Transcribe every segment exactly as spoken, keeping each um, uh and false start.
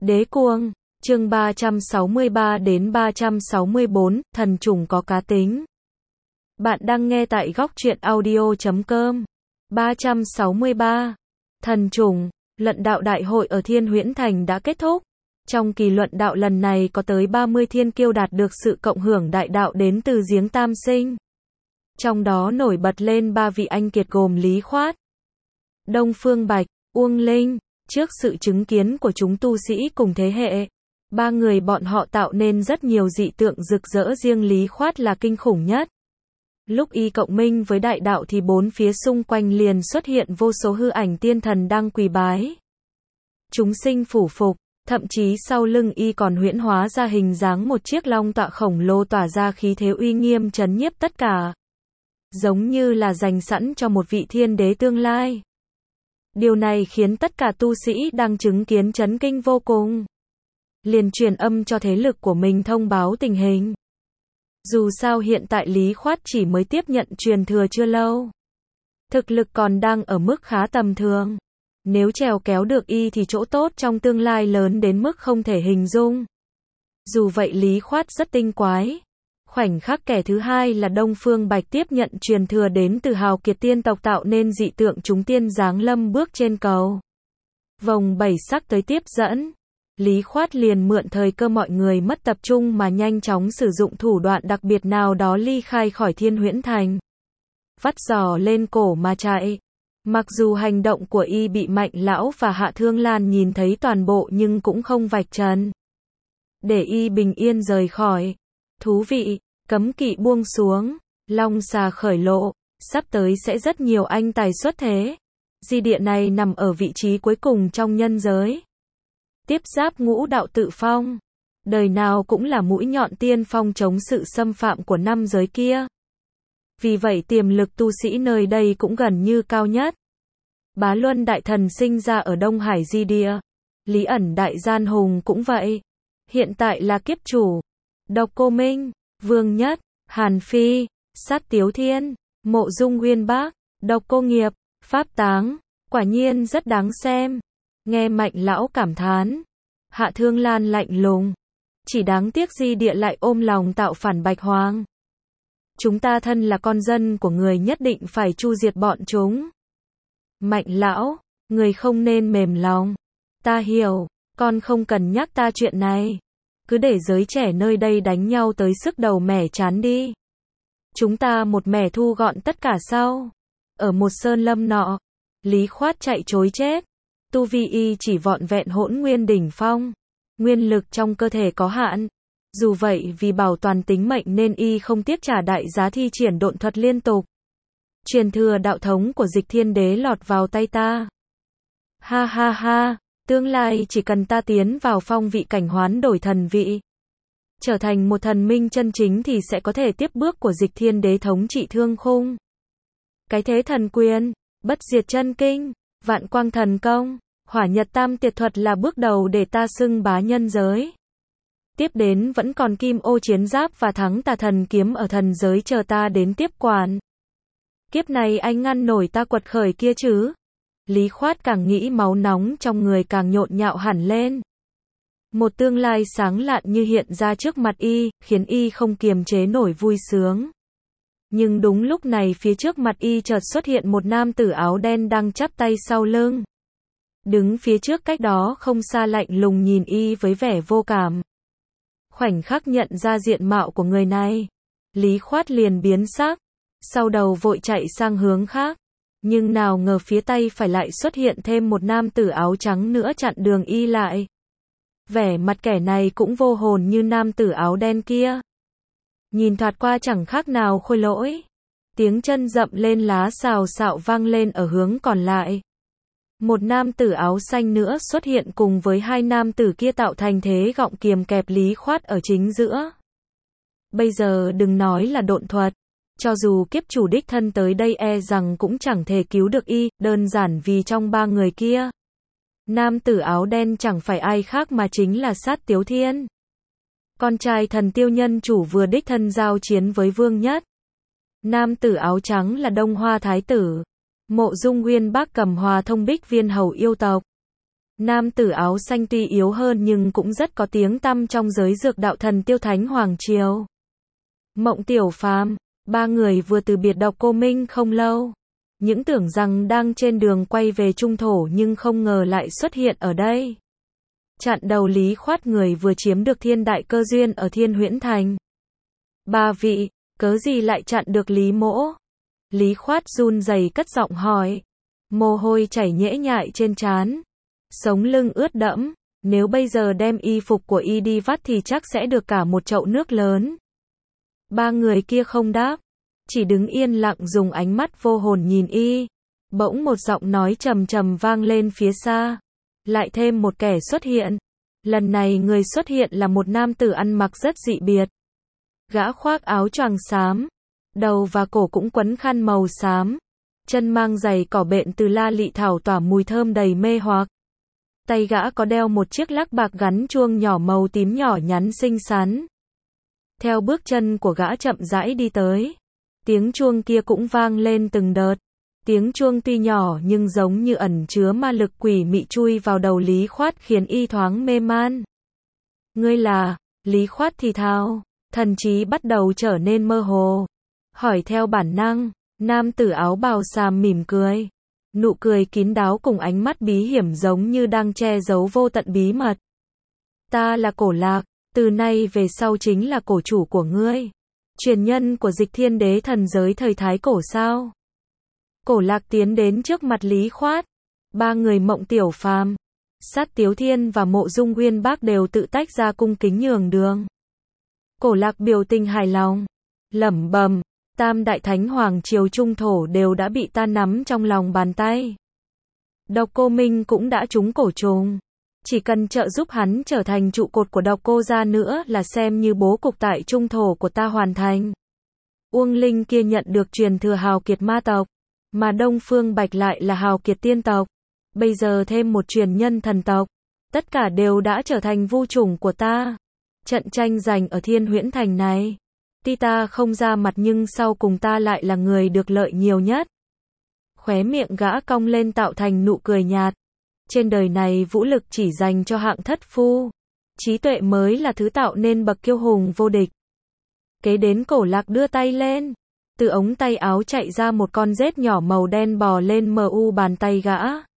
Đế Cuồng, chương ba trăm sáu mươi ba đến ba trăm sáu mươi bốn, thần trùng có cá tính. Bạn đang nghe tại góc truyện audio chấm com. ba trăm sáu mươi ba. Thần trùng, luận đạo đại hội ở Thiên Huyễn Thành đã kết thúc. Trong kỳ luận đạo lần này có tới ba mươi thiên kiêu đạt được sự cộng hưởng đại đạo đến từ giếng Tam Sinh. Trong đó nổi bật lên ba vị anh kiệt gồm Lý Khoát, Đông Phương Bạch, Uông Linh. Trước sự chứng kiến của chúng tu sĩ cùng thế hệ, ba người bọn họ tạo nên rất nhiều dị tượng rực rỡ, riêng Lý Khoát là kinh khủng nhất. Lúc y cộng minh với đại đạo thì bốn phía xung quanh liền xuất hiện vô số hư ảnh tiên thần đang quỳ bái. Chúng sinh phủ phục, thậm chí sau lưng y còn huyễn hóa ra hình dáng một chiếc long tọa khổng lồ tỏa ra khí thế uy nghiêm trấn nhiếp tất cả. Giống như là dành sẵn cho một vị thiên đế tương lai. Điều này khiến tất cả tu sĩ đang chứng kiến chấn kinh vô cùng. Liền truyền âm cho thế lực của mình thông báo tình hình. Dù sao hiện tại Lý Khoát chỉ mới tiếp nhận truyền thừa chưa lâu. Thực lực còn đang ở mức khá tầm thường. Nếu trèo kéo được y thì chỗ tốt trong tương lai lớn đến mức không thể hình dung. Dù vậy Lý Khoát rất tinh quái. Khoảnh khắc kẻ thứ hai là Đông Phương Bạch tiếp nhận truyền thừa đến từ hào kiệt tiên tộc tạo nên dị tượng chúng tiên giáng lâm bước trên cầu vòng bảy sắc tới tiếp dẫn. Lý Khoát liền mượn thời cơ mọi người mất tập trung mà nhanh chóng sử dụng thủ đoạn đặc biệt nào đó ly khai khỏi Thiên Huyễn Thành. Vắt giò lên cổ mà chạy. Mặc dù hành động của y bị Mạnh Lão và Hạ Thương Lan nhìn thấy toàn bộ nhưng cũng không vạch trần. Để y bình yên rời khỏi. Thú vị, cấm kỵ buông xuống, long xà khởi lộ, sắp tới sẽ rất nhiều anh tài xuất thế. Di địa này nằm ở vị trí cuối cùng trong nhân giới. Tiếp giáp ngũ đạo tự phong. Đời nào cũng là mũi nhọn tiên phong chống sự xâm phạm của năm giới kia. Vì vậy tiềm lực tu sĩ nơi đây cũng gần như cao nhất. Bá Luân Đại Thần sinh ra ở Đông Hải Di Địa. Lý Ẩn Đại Gian Hùng cũng vậy. Hiện tại là kiếp chủ. Độc Cô Minh, Vương Nhất, Hàn Phi, Sát Tiếu Thiên, Mộ Dung Uyên Bác, Độc Cô Nghiệp, Pháp Táng, quả nhiên rất đáng xem. Nghe Mạnh Lão cảm thán. Hạ Thương Lan lạnh lùng. Chỉ đáng tiếc Di Địa lại ôm lòng tạo phản Bạch Hoàng. Chúng ta thân là con dân của người nhất định phải chu diệt bọn chúng. Mạnh Lão, người không nên mềm lòng. Ta hiểu, con không cần nhắc ta chuyện này. Cứ để giới trẻ nơi đây đánh nhau tới sức đầu mẻ chán đi. Chúng ta một mẻ thu gọn tất cả sau. Ở một sơn lâm nọ, Lý Khoát chạy trối chết. Tu vi y chỉ vọn vẹn hỗn nguyên đỉnh phong. Nguyên lực trong cơ thể có hạn. Dù vậy vì bảo toàn tính mệnh nên y không tiếc trả đại giá thi triển độn thuật liên tục. Truyền thừa đạo thống của Dịch Thiên Đế lọt vào tay ta. Ha ha ha. Tương lai chỉ cần ta tiến vào phong vị cảnh hoán đổi thần vị, trở thành một thần minh chân chính thì sẽ có thể tiếp bước của Dịch Thiên Đế thống trị thương khung. Cái thế thần quyền, bất diệt chân kinh, vạn quang thần công, hỏa nhật tam tiệt thuật là bước đầu để ta xưng bá nhân giới. Tiếp đến vẫn còn kim ô chiến giáp và thắng tà thần kiếm ở thần giới chờ ta đến tiếp quản. Kiếp này anh ngăn nổi ta quật khởi kia chứ? Lý Khoát càng nghĩ máu nóng trong người càng nhộn nhạo hẳn lên. Một tương lai sáng lạn như hiện ra trước mặt y, khiến y không kiềm chế nổi vui sướng. Nhưng đúng lúc này phía trước mặt y chợt xuất hiện một nam tử áo đen đang chắp tay sau lưng. Đứng phía trước cách đó không xa lạnh lùng nhìn y với vẻ vô cảm. Khoảnh khắc nhận ra diện mạo của người này, Lý Khoát liền biến sắc, sau đầu vội chạy sang hướng khác. Nhưng nào ngờ phía tay phải lại xuất hiện thêm một nam tử áo trắng nữa chặn đường y lại. Vẻ mặt kẻ này cũng vô hồn như nam tử áo đen kia. Nhìn thoạt qua chẳng khác nào khôi lỗi. Tiếng chân dậm lên lá xào xạo vang lên ở hướng còn lại. Một nam tử áo xanh nữa xuất hiện cùng với hai nam tử kia tạo thành thế gọng kiềm kẹp Lý Khoát ở chính giữa. Bây giờ đừng nói là độn thuật. Cho dù kiếp chủ đích thân tới đây e rằng cũng chẳng thể cứu được y, đơn giản vì trong ba người kia. Nam tử áo đen chẳng phải ai khác mà chính là Sát Tiếu Thiên. Con trai thần tiêu nhân chủ vừa đích thân giao chiến với Vương Nhất. Nam tử áo trắng là Đông Hoa Thái tử. Mộ Dung Uyên Bác cầm Hòa Thông Bích Viên hầu yêu tộc. Nam tử áo xanh tuy yếu hơn nhưng cũng rất có tiếng tăm trong giới dược đạo thần tiêu thánh hoàng triều. Mộng Tiểu Phàm, ba người vừa từ biệt Độc Cô Minh không lâu. Những tưởng rằng đang trên đường quay về trung thổ nhưng không ngờ lại xuất hiện ở đây. Chặn đầu Lý Khoát, người vừa chiếm được thiên đại cơ duyên ở Thiên Huyễn Thành. Ba vị, cớ gì lại chặn được Lý mỗ? Lý Khoát run rẩy cất giọng hỏi. Mồ hôi chảy nhễ nhại trên trán. Sống lưng ướt đẫm. Nếu bây giờ đem y phục của y đi vắt thì chắc sẽ được cả một chậu nước lớn. Ba người kia không đáp. Chỉ đứng yên lặng dùng ánh mắt vô hồn nhìn y. Bỗng một giọng nói trầm trầm vang lên phía xa. Lại thêm một kẻ xuất hiện. Lần này người xuất hiện là một nam tử ăn mặc rất dị biệt. Gã khoác áo choàng xám. Đầu và cổ cũng quấn khăn màu xám. Chân mang giày cỏ bện từ la lị thảo tỏa mùi thơm đầy mê hoặc. Tay gã có đeo một chiếc lắc bạc gắn chuông nhỏ màu tím nhỏ nhắn xinh xắn. Theo bước chân của gã chậm rãi đi tới. Tiếng chuông kia cũng vang lên từng đợt. Tiếng chuông tuy nhỏ nhưng giống như ẩn chứa ma lực quỷ mị chui vào đầu Lý Khoát khiến y thoáng mê man. Ngươi là? Lý Khoát thì thào. Thần trí bắt đầu trở nên mơ hồ. Hỏi theo bản năng. Nam tử áo bào xàm mỉm cười. Nụ cười kín đáo cùng ánh mắt bí hiểm giống như đang che giấu vô tận bí mật. Ta là Cổ Lạc, từ nay về sau chính là cổ chủ của ngươi. Truyền nhân của Dịch Thiên Đế thần giới thời Thái Cổ sao? Cổ Lạc tiến đến trước mặt Lý Khoát. Ba người Mộng Tiểu Phàm, Sát Tiếu Thiên và Mộ Dung Uyên Bác đều tự tách ra cung kính nhường đường. Cổ Lạc biểu tình hài lòng, lẩm bẩm, Tam đại thánh hoàng triều trung thổ đều đã bị ta nắm trong lòng bàn tay. Độc Cô Minh cũng đã trúng cổ trùng. Chỉ cần trợ giúp hắn trở thành trụ cột của Độc Cô gia nữa là xem như bố cục tại trung thổ của ta hoàn thành. Uông Linh kia nhận được truyền thừa hào kiệt ma tộc, mà Đông Phương Bạch lại là hào kiệt tiên tộc. Bây giờ thêm một truyền nhân thần tộc, tất cả đều đã trở thành vu chủng của ta. Trận tranh giành ở Thiên Huyễn Thành này, tuy ta không ra mặt nhưng sau cùng ta lại là người được lợi nhiều nhất. Khóe miệng gã cong lên tạo thành nụ cười nhạt. Trên đời này vũ lực chỉ dành cho hạng thất phu. Trí tuệ mới là thứ tạo nên bậc kiêu hùng vô địch. Kế đến Cổ Lạc đưa tay lên. Từ ống tay áo chạy ra một con rết nhỏ màu đen bò lên mờ u bàn tay gã.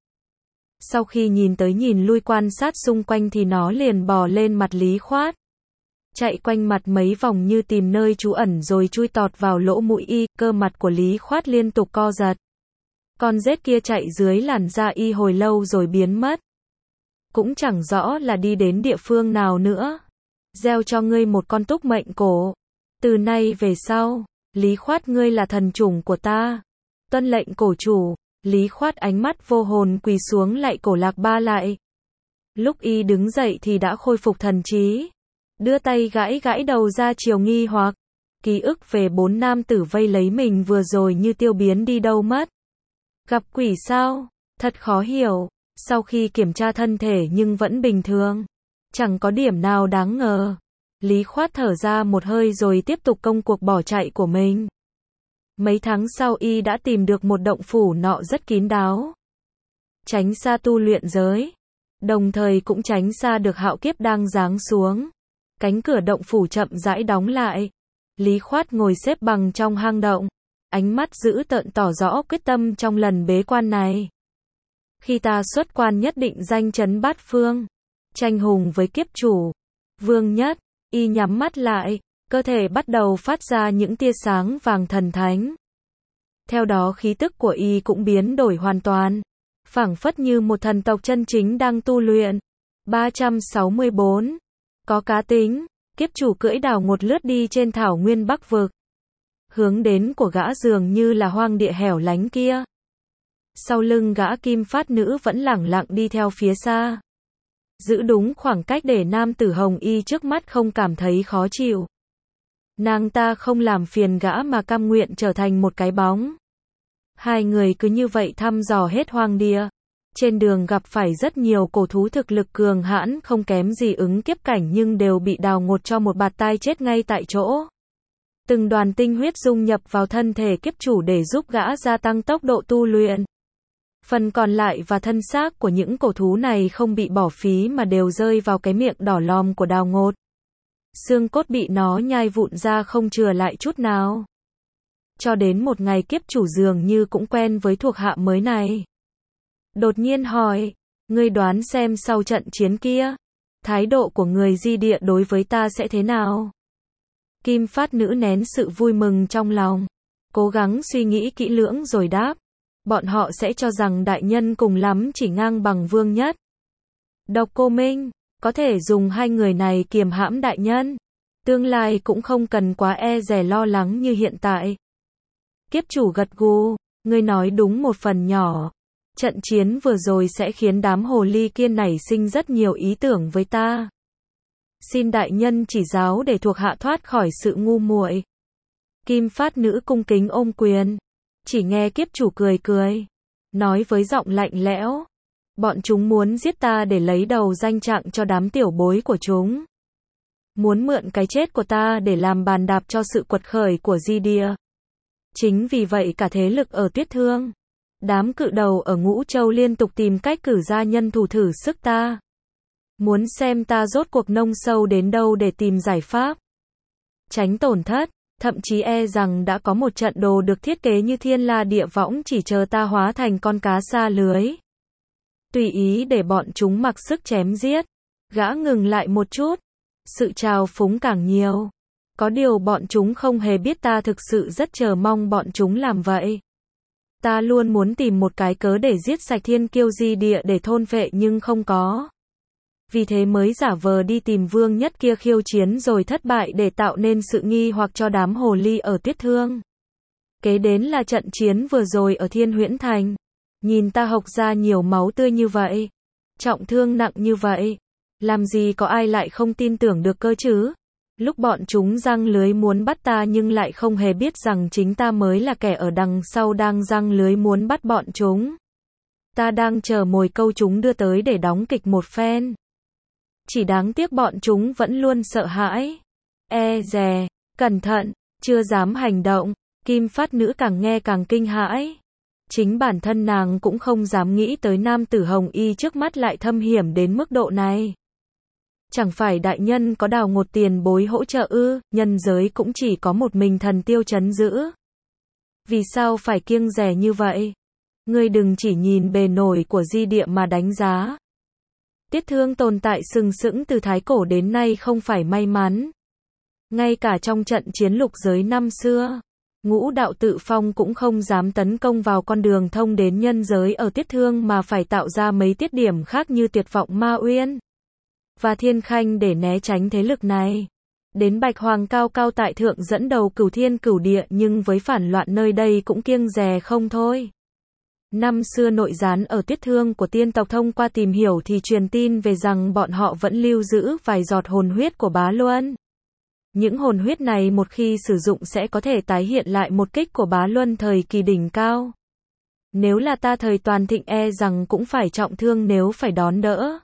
Sau khi nhìn tới nhìn lui quan sát xung quanh thì nó liền bò lên mặt Lý Khoát. Chạy quanh mặt mấy vòng như tìm nơi trú ẩn rồi chui tọt vào lỗ mũi y, cơ mặt của Lý Khoát liên tục co giật. Con rết kia chạy dưới làn da y hồi lâu rồi biến mất. Cũng chẳng rõ là đi đến địa phương nào nữa. Gieo cho ngươi một con túc mệnh cổ. Từ nay về sau, Lý Khoát ngươi là thần chủng của ta. Tuân lệnh cổ chủ. Lý Khoát ánh mắt vô hồn quỳ xuống lạy Cổ Lạc ba lại. Lúc y đứng dậy thì đã khôi phục thần trí. Đưa tay gãi gãi đầu ra chiều nghi hoặc. Ký ức về bốn nam tử vây lấy mình vừa rồi như tiêu biến đi đâu mất. Gặp quỷ sao? Thật khó hiểu. Sau khi kiểm tra thân thể nhưng vẫn bình thường. Chẳng có điểm nào đáng ngờ. Lý Khoát thở ra một hơi rồi tiếp tục công cuộc bỏ chạy của mình. Mấy tháng sau y đã tìm được một động phủ nọ rất kín đáo. Tránh xa tu luyện giới. Đồng thời cũng tránh xa được hạo kiếp đang giáng xuống. Cánh cửa động phủ chậm rãi đóng lại. Lý Khoát ngồi xếp bằng trong hang động. Ánh mắt dữ tợn tỏ rõ quyết tâm trong lần bế quan này. Khi ta xuất quan nhất định danh chấn bát phương. Tranh hùng với kiếp chủ. Vương nhất, y nhắm mắt lại. Cơ thể bắt đầu phát ra những tia sáng vàng thần thánh. Theo đó khí tức của y cũng biến đổi hoàn toàn. Phảng phất như một thần tộc chân chính đang tu luyện. ba trăm sáu mươi bốn. Có cá tính, kiếp chủ cưỡi đào ngột lướt đi trên thảo nguyên Bắc vực. Hướng đến của gã dường như là hoang địa hẻo lánh kia. Sau lưng gã kim phát nữ vẫn lẳng lặng đi theo phía xa. Giữ đúng khoảng cách để nam tử hồng y trước mắt không cảm thấy khó chịu. Nàng ta không làm phiền gã mà cam nguyện trở thành một cái bóng. Hai người cứ như vậy thăm dò hết hoang địa. Trên đường gặp phải rất nhiều cổ thú thực lực cường hãn không kém gì ứng kiếp cảnh nhưng đều bị đào ngột cho một bạt tai chết ngay tại chỗ. Từng đoàn tinh huyết dung nhập vào thân thể kiếp chủ để giúp gã gia tăng tốc độ tu luyện. Phần còn lại và thân xác của những cổ thú này không bị bỏ phí mà đều rơi vào cái miệng đỏ lòm của Đào Ngột. Xương cốt bị nó nhai vụn ra không chừa lại chút nào. Cho đến một ngày kiếp chủ dường như cũng quen với thuộc hạ mới này. Đột nhiên hỏi, ngươi đoán xem sau trận chiến kia, thái độ của người Di Địa đối với ta sẽ thế nào? Kim Phát Nữ nén sự vui mừng trong lòng, cố gắng suy nghĩ kỹ lưỡng rồi đáp, bọn họ sẽ cho rằng đại nhân cùng lắm chỉ ngang bằng Vương Nhất. Độc Cô Minh, có thể dùng hai người này kiềm hãm đại nhân. Tương lai cũng không cần quá e dè lo lắng như hiện tại. Kiếp chủ gật gù, ngươi nói đúng một phần nhỏ. Trận chiến vừa rồi sẽ khiến đám hồ ly kia nảy sinh rất nhiều ý tưởng với ta. Xin đại nhân chỉ giáo để thuộc hạ thoát khỏi sự ngu muội. Kim Phát Nữ cung kính ôm quyền. Chỉ nghe kiếp chủ cười cười, nói với giọng lạnh lẽo, bọn chúng muốn giết ta để lấy đầu danh trạng cho đám tiểu bối của chúng. Muốn mượn cái chết của ta để làm bàn đạp cho sự quật khởi của Di Địa. Chính vì vậy cả thế lực ở Tuyết Thương, đám cự đầu ở Ngũ Châu liên tục tìm cách cử ra nhân thủ thử sức ta. Muốn xem ta rốt cuộc nông sâu đến đâu để tìm giải pháp. Tránh tổn thất, thậm chí e rằng đã có một trận đồ được thiết kế như thiên la địa võng chỉ chờ ta hóa thành con cá sa lưới. Tùy ý để bọn chúng mặc sức chém giết. Gã ngừng lại một chút. Sự trào phúng càng nhiều. Có điều bọn chúng không hề biết ta thực sự rất chờ mong bọn chúng làm vậy. Ta luôn muốn tìm một cái cớ để giết sạch thiên kiêu Di Địa để thôn phệ nhưng không có. Vì thế mới giả vờ đi tìm Vương Nhất kia khiêu chiến rồi thất bại để tạo nên sự nghi hoặc cho đám hồ ly ở Tuyết Thương. Kế đến là trận chiến vừa rồi ở Thiên Huyễn Thành. Nhìn ta hộc ra nhiều máu tươi như vậy, trọng thương nặng như vậy, làm gì có ai lại không tin tưởng được cơ chứ? Lúc bọn chúng giăng lưới muốn bắt ta nhưng lại không hề biết rằng chính ta mới là kẻ ở đằng sau đang giăng lưới muốn bắt bọn chúng. Ta đang chờ mồi câu chúng đưa tới để đóng kịch một phen. Chỉ đáng tiếc bọn chúng vẫn luôn sợ hãi, e dè, cẩn thận, chưa dám hành động. Kim Phát Nữ càng nghe càng kinh hãi. Chính bản thân nàng cũng không dám nghĩ tới nam tử hồng y trước mắt lại thâm hiểm đến mức độ này. Chẳng phải đại nhân có Đào Ngột tiền bối hỗ trợ ư? Nhân giới cũng chỉ có một mình Thần Tiêu trấn giữ. Vì sao phải kiêng dè như vậy? Ngươi đừng chỉ nhìn bề nổi của Di Địa mà đánh giá. Tiết Thương tồn tại sừng sững từ thái cổ đến nay không phải may mắn. Ngay cả trong trận chiến lục giới năm xưa, Ngũ Đạo Tự Phong cũng không dám tấn công vào con đường thông đến nhân giới ở Tiết Thương mà phải tạo ra mấy tiết điểm khác như Tuyệt Vọng Ma Uyên và Thiên Khanh để né tránh thế lực này. Đến Bạch Hoàng cao cao tại thượng dẫn đầu cửu thiên cửu địa nhưng với phản loạn nơi đây cũng kiêng dè không thôi. Năm xưa nội gián ở Tuyết Thương của tiên tộc thông qua tìm hiểu thì truyền tin về rằng bọn họ vẫn lưu giữ vài giọt hồn huyết của Bá Luân. Những hồn huyết này một khi sử dụng sẽ có thể tái hiện lại một kích của Bá Luân thời kỳ đỉnh cao. Nếu là ta thời toàn thịnh e rằng cũng phải trọng thương nếu phải đón đỡ.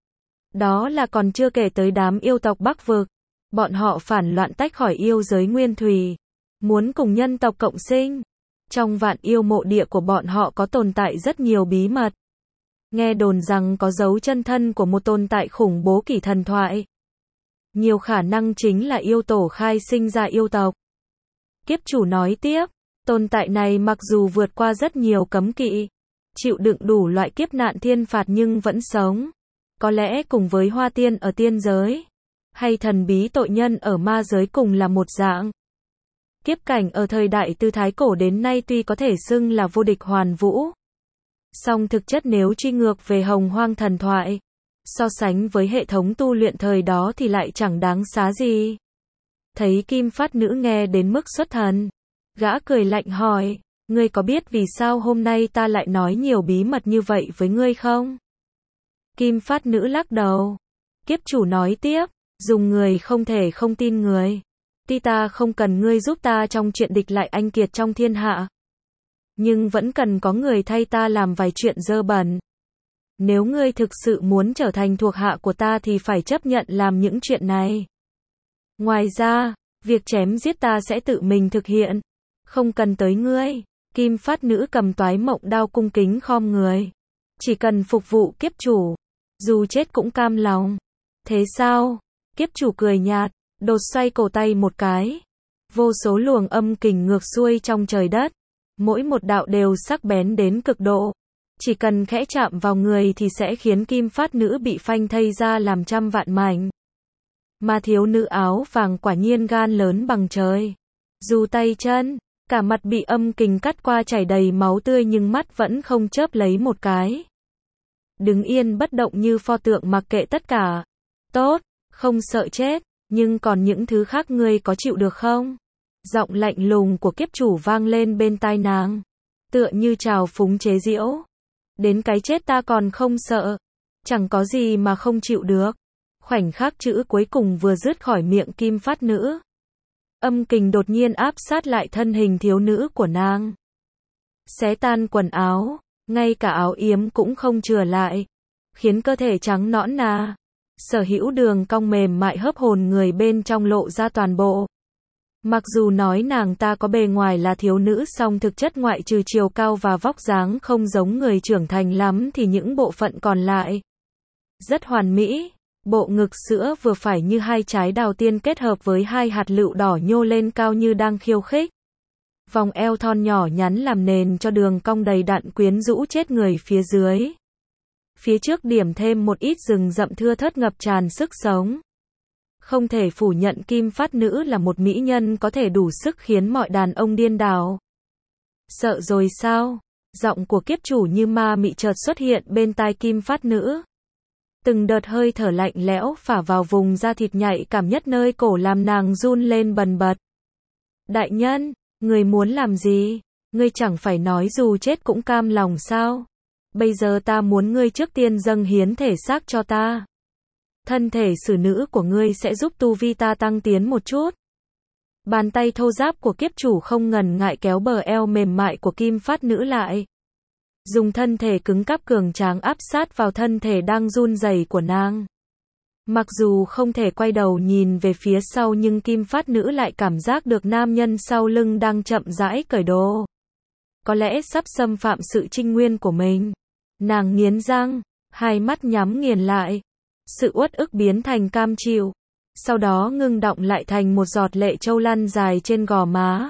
Đó là còn chưa kể tới đám yêu tộc Bắc Vực. Bọn họ phản loạn tách khỏi yêu giới nguyên thủy, muốn cùng nhân tộc cộng sinh. Trong vạn yêu mộ địa của bọn họ có tồn tại rất nhiều bí mật. Nghe đồn rằng có dấu chân thân của một tồn tại khủng bố kỳ thần thoại. Nhiều khả năng chính là yêu tổ khai sinh ra yêu tộc. Kiếp chủ nói tiếp, tồn tại này mặc dù vượt qua rất nhiều cấm kỵ, chịu đựng đủ loại kiếp nạn thiên phạt nhưng vẫn sống. Có lẽ cùng với Hoa Tiên ở tiên giới, hay thần bí tội nhân ở ma giới cùng là một dạng. Kiếp cảnh ở thời đại từ thái cổ đến nay tuy có thể xưng là vô địch hoàn vũ. Song thực chất nếu truy ngược về hồng hoang thần thoại, so sánh với hệ thống tu luyện thời đó thì lại chẳng đáng xá gì. Thấy Kim Phát Nữ nghe đến mức xuất thần, gã cười lạnh hỏi, ngươi có biết vì sao hôm nay ta lại nói nhiều bí mật như vậy với ngươi không? Kim Phát Nữ lắc đầu. Kiếp chủ nói tiếp, dùng người không thể không tin người. Tuy ta không cần ngươi giúp ta trong chuyện địch lại anh kiệt trong thiên hạ, nhưng vẫn cần có người thay ta làm vài chuyện dơ bẩn. Nếu ngươi thực sự muốn trở thành thuộc hạ của ta thì phải chấp nhận làm những chuyện này. Ngoài ra, việc chém giết ta sẽ tự mình thực hiện, không cần tới ngươi. Kim Phát Nữ cầm toái mộng đao cung kính khom người. Chỉ cần phục vụ kiếp chủ, dù chết cũng cam lòng. Thế sao? Kiếp chủ cười nhạt, đột xoay cổ tay một cái. Vô số luồng âm kình ngược xuôi trong trời đất. Mỗi một đạo đều sắc bén đến cực độ. Chỉ cần khẽ chạm vào người thì sẽ khiến Kim Phát Nữ bị phanh thây ra làm trăm vạn mảnh. Mà thiếu nữ áo vàng quả nhiên gan lớn bằng trời. Dù tay chân, cả mặt bị âm kình cắt qua chảy đầy máu tươi nhưng mắt vẫn không chớp lấy một cái. Đứng yên bất động như pho tượng mặc kệ tất cả. Tốt, không sợ chết, nhưng còn những thứ khác ngươi có chịu được không? Giọng lạnh lùng của kiếp chủ vang lên bên tai nàng. Tựa như trào phúng chế giễu. Đến cái chết ta còn không sợ. Chẳng có gì mà không chịu được. Khoảnh khắc chữ cuối cùng vừa dứt khỏi miệng Kim Phát Nữ. Âm kình đột nhiên áp sát lại thân hình thiếu nữ của nàng. Xé tan quần áo, ngay cả áo yếm cũng không chừa lại. Khiến cơ thể trắng nõn nà. Sở hữu đường cong mềm mại hớp hồn người bên trong lộ ra toàn bộ. Mặc dù nói nàng ta có bề ngoài là thiếu nữ song thực chất ngoại trừ chiều cao và vóc dáng không giống người trưởng thành lắm thì những bộ phận còn lại rất hoàn mỹ. Bộ ngực sữa vừa phải như hai trái đào tiên kết hợp với hai hạt lựu đỏ nhô lên cao như đang khiêu khích. Vòng eo thon nhỏ nhắn làm nền cho đường cong đầy đặn quyến rũ chết người phía dưới. Phía trước điểm thêm một ít rừng rậm thưa thớt ngập tràn sức sống. Không thể phủ nhận Kim Phát Nữ là một mỹ nhân có thể đủ sức khiến mọi đàn ông điên đảo. Sợ rồi sao? Giọng của kiếp chủ như ma mị chợt xuất hiện bên tai Kim Phát Nữ. Từng đợt hơi thở lạnh lẽo phả vào vùng da thịt nhạy cảm nhất nơi cổ làm nàng run lên bần bật. Đại nhân, người muốn làm gì? Ngươi chẳng phải nói dù chết cũng cam lòng sao? Bây giờ ta muốn ngươi trước tiên dâng hiến thể xác cho ta. Thân thể xử nữ của ngươi sẽ giúp tu vi ta tăng tiến một chút. Bàn tay thô ráp của kiếp chủ không ngần ngại kéo bờ eo mềm mại của Kim Phát Nữ lại. Dùng thân thể cứng cáp cường tráng áp sát vào thân thể đang run rẩy của nàng. Mặc dù không thể quay đầu nhìn về phía sau nhưng Kim Phát Nữ lại cảm giác được nam nhân sau lưng đang chậm rãi cởi đồ. Có lẽ sắp xâm phạm sự trinh nguyên của mình. Nàng nghiến răng, hai mắt nhắm nghiền lại. Sự uất ức biến thành cam chịu. Sau đó ngưng đọng lại thành một giọt lệ trâu lăn dài trên gò má.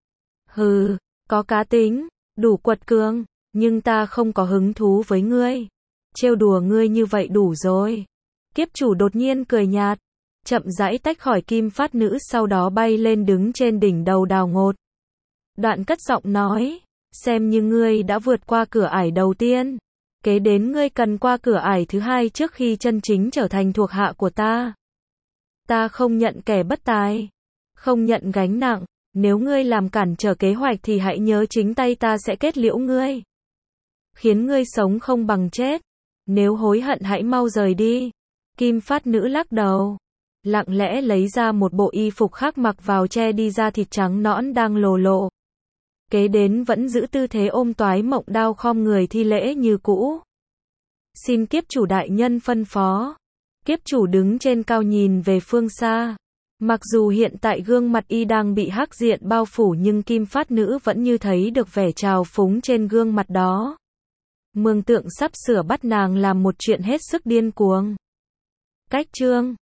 Hừ, có cá tính, đủ quật cường, nhưng ta không có hứng thú với ngươi. Trêu đùa ngươi như vậy đủ rồi. Kiếp chủ đột nhiên cười nhạt, chậm rãi tách khỏi Kim Phát Nữ sau đó bay lên đứng trên đỉnh đầu đào ngột. Đoạn cất giọng nói, xem như ngươi đã vượt qua cửa ải đầu tiên. Kế đến ngươi cần qua cửa ải thứ hai trước khi chân chính trở thành thuộc hạ của ta. Ta không nhận kẻ bất tài, không nhận gánh nặng, nếu ngươi làm cản trở kế hoạch thì hãy nhớ chính tay ta sẽ kết liễu ngươi. Khiến ngươi sống không bằng chết, nếu hối hận hãy mau rời đi. Kim Phát Nữ lắc đầu, lặng lẽ lấy ra một bộ y phục khác mặc vào che đi da thịt trắng nõn đang lồ lộ. Kế đến vẫn giữ tư thế ôm toái mộng đao khom người thi lễ như cũ. Xin kiếp chủ đại nhân phân phó. Kiếp chủ đứng trên cao nhìn về phương xa. Mặc dù hiện tại gương mặt y đang bị hắc diện bao phủ nhưng Kim Phát Nữ vẫn như thấy được vẻ trào phúng trên gương mặt đó. Mường tượng sắp sửa bắt nàng làm một chuyện hết sức điên cuồng. Cách chương